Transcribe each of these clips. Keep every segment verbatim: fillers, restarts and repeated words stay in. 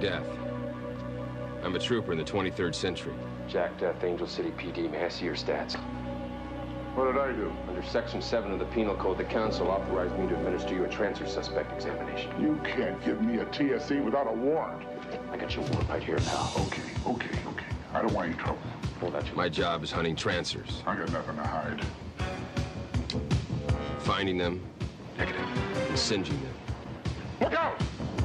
Death. I'm a trooper in the twenty-third century. Jack Death, Angel City P D. May I see your stats? What did I do? Under Section seven of the Penal Code, the Council authorized me to administer you a transfer suspect examination. You can't give me a T S E without a warrant. I got your warrant right here, pal. Okay, okay, okay. I don't want any trouble. Hold out your... My job is hunting transfers. I got nothing to hide. Finding them, Negative. and singeing them. Look out!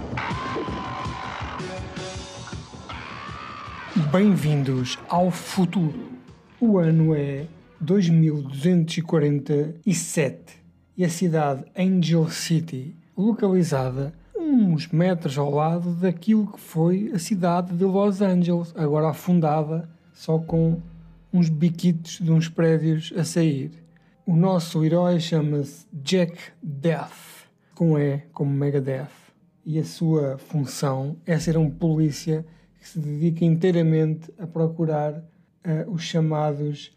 Bem-vindos ao futuro. O ano é dois mil duzentos e quarenta e sete e a cidade Angel City, localizada uns metros ao lado daquilo que foi a cidade de Los Angeles, agora afundada, só com uns biquitos de uns prédios a sair. O nosso herói chama-se Jack Death, com E como Megadeth, e a sua função é ser um polícia que se dedica inteiramente a procurar uh, os chamados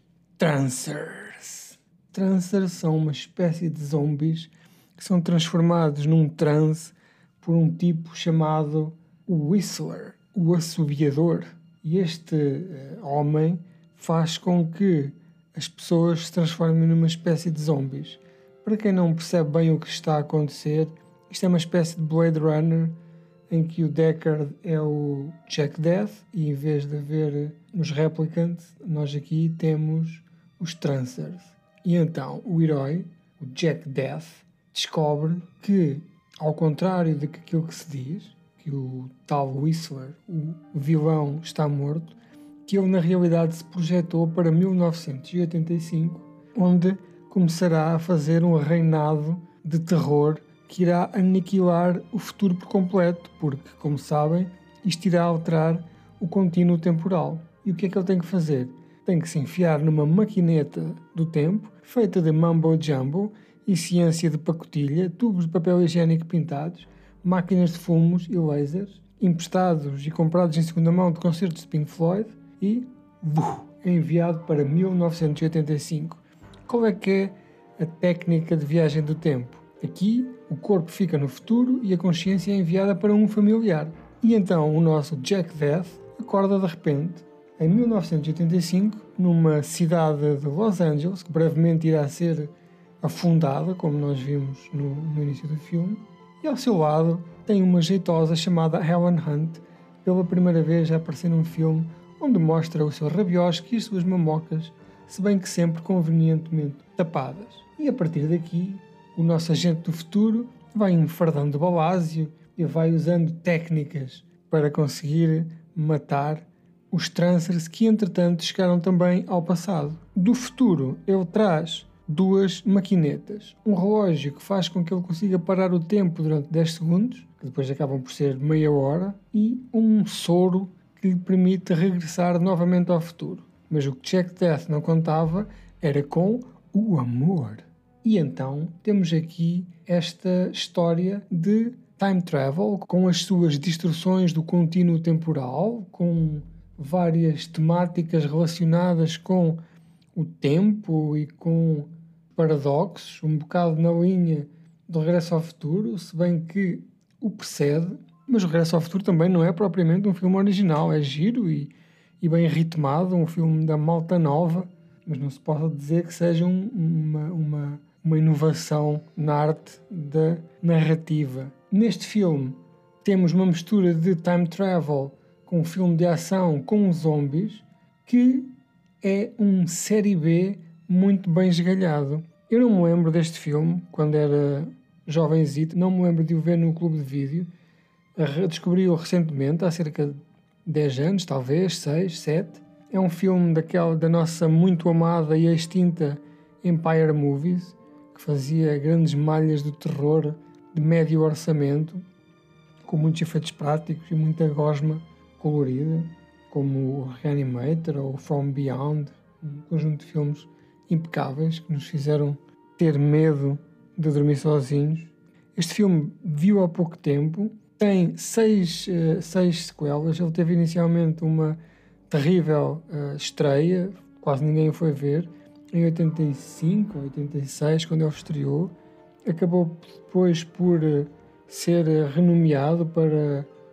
Trancers. Trancers são uma espécie de zombies que são transformados num transe por um tipo chamado Whistler, o assobiador. E este uh, homem faz com que as pessoas se transformem numa espécie de zombies. Para quem não percebe bem o que está a acontecer, isto é uma espécie de Blade Runner em que o Deckard é o Jack Death e em vez de haver os Replicants, nós aqui temos os Trancers. E então o herói, o Jack Death, descobre que, ao contrário daquilo que se diz, que o tal Whistler, o vilão, está morto, que ele na realidade se projetou para mil novecentos e oitenta e cinco, onde começará a fazer um reinado de terror que irá aniquilar o futuro por completo, porque, como sabem, isto irá alterar o contínuo temporal. E o que é que ele tem que fazer? Tem que se enfiar numa maquineta do tempo, feita de mambo-jumbo e ciência de pacotilha, tubos de papel higiênico pintados, máquinas de fumos e lasers, emprestados e comprados em segunda mão de concertos de Pink Floyd, e buh, é enviado para mil novecentos e oitenta e cinco. Qual é que é a técnica de viagem do tempo? Aqui, o corpo fica no futuro e a consciência é enviada para um familiar. E então o nosso Jack Death acorda de repente, em mil novecentos e oitenta e cinco, numa cidade de Los Angeles, que brevemente irá ser afundada, como nós vimos no, no início do filme, e ao seu lado tem uma jeitosa chamada Helen Hunt, pela primeira vez a aparecer num filme onde mostra o seu rabiosque e as suas mamocas, se bem que sempre convenientemente tapadas. E a partir daqui, o nosso agente do futuro vai enfardando balásio e vai usando técnicas para conseguir matar os Trancers que, entretanto, chegaram também ao passado. Do futuro, ele traz duas maquinetas. Um relógio que faz com que ele consiga parar o tempo durante dez segundos, que depois acabam por ser meia hora, e um soro que lhe permite regressar novamente ao futuro. Mas o que Jack Death não contava era com o amor. E então temos aqui esta história de time travel, com as suas distorções do contínuo temporal, com várias temáticas relacionadas com o tempo e com paradoxos, um bocado na linha do Regresso ao Futuro, se bem que o precede, mas o Regresso ao Futuro também não é propriamente um filme original, é giro e, e bem ritmado, um filme da malta nova, mas não se pode dizer que seja um, uma... uma uma inovação na arte da narrativa. Neste filme temos uma mistura de time travel com um filme de ação com zombies, que é um série B muito bem esgalhado. Eu não me lembro deste filme quando era jovenzito, não me lembro de o ver no clube de vídeo. Descobri-o recentemente, há cerca de dez anos, talvez, seis, sete. É um filme daquela, da nossa muito amada e extinta Empire Movies, que fazia grandes malhas do terror de médio orçamento, com muitos efeitos práticos e muita gosma colorida, como o Reanimator ou From Beyond, um conjunto de filmes impecáveis que nos fizeram ter medo de dormir sozinhos. Este filme viu há pouco tempo, tem seis, uh, seis sequelas. Ele teve inicialmente uma terrível uh, estreia, quase ninguém o foi ver, em oitenta e cinco, oitenta e seis, quando ele estreou. Acabou depois por uh, ser uh, renomeado para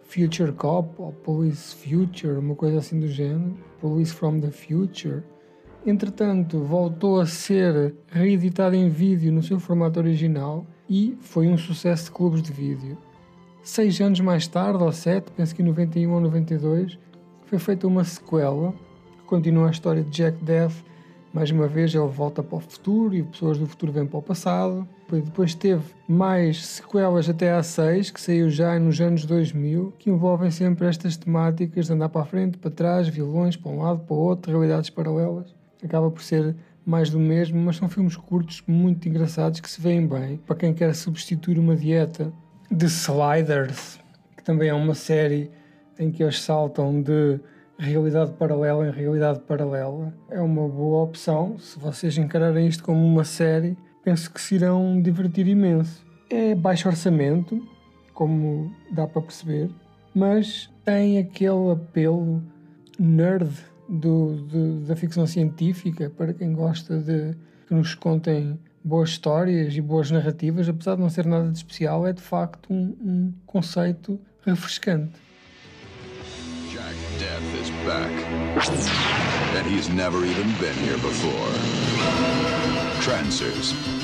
Future Cop ou Police Future, uma coisa assim do género, Police from the Future. Entretanto, voltou a ser reeditado em vídeo no seu formato original e foi um sucesso de clubes de vídeo. Seis anos mais tarde, ou sete, penso que em noventa e um ou noventa e dois, foi feita uma sequela que continua a história de Jack Death. Mais uma vez ele volta para o futuro e pessoas do futuro vêm para o passado. Depois teve mais sequelas até à seis, que saiu já nos anos dois mil, que envolvem sempre estas temáticas de andar para a frente, para trás, vilões para um lado, para o outro, realidades paralelas. Acaba por ser mais do mesmo, mas são filmes curtos, muito engraçados, que se veem bem. Para quem quer substituir uma dieta de Sliders, que também é uma série em que eles saltam de realidade paralela em realidade paralela, é uma boa opção. Se vocês encararem isto como uma série, penso que se irão divertir imenso. É baixo orçamento, como dá para perceber, mas tem aquele apelo nerd do, do, da ficção científica, para quem gosta de que nos contem boas histórias e boas narrativas. Apesar de não ser nada de especial, é de facto um, um conceito refrescante. Jack Death is back, and he's never even been here before. Trancers.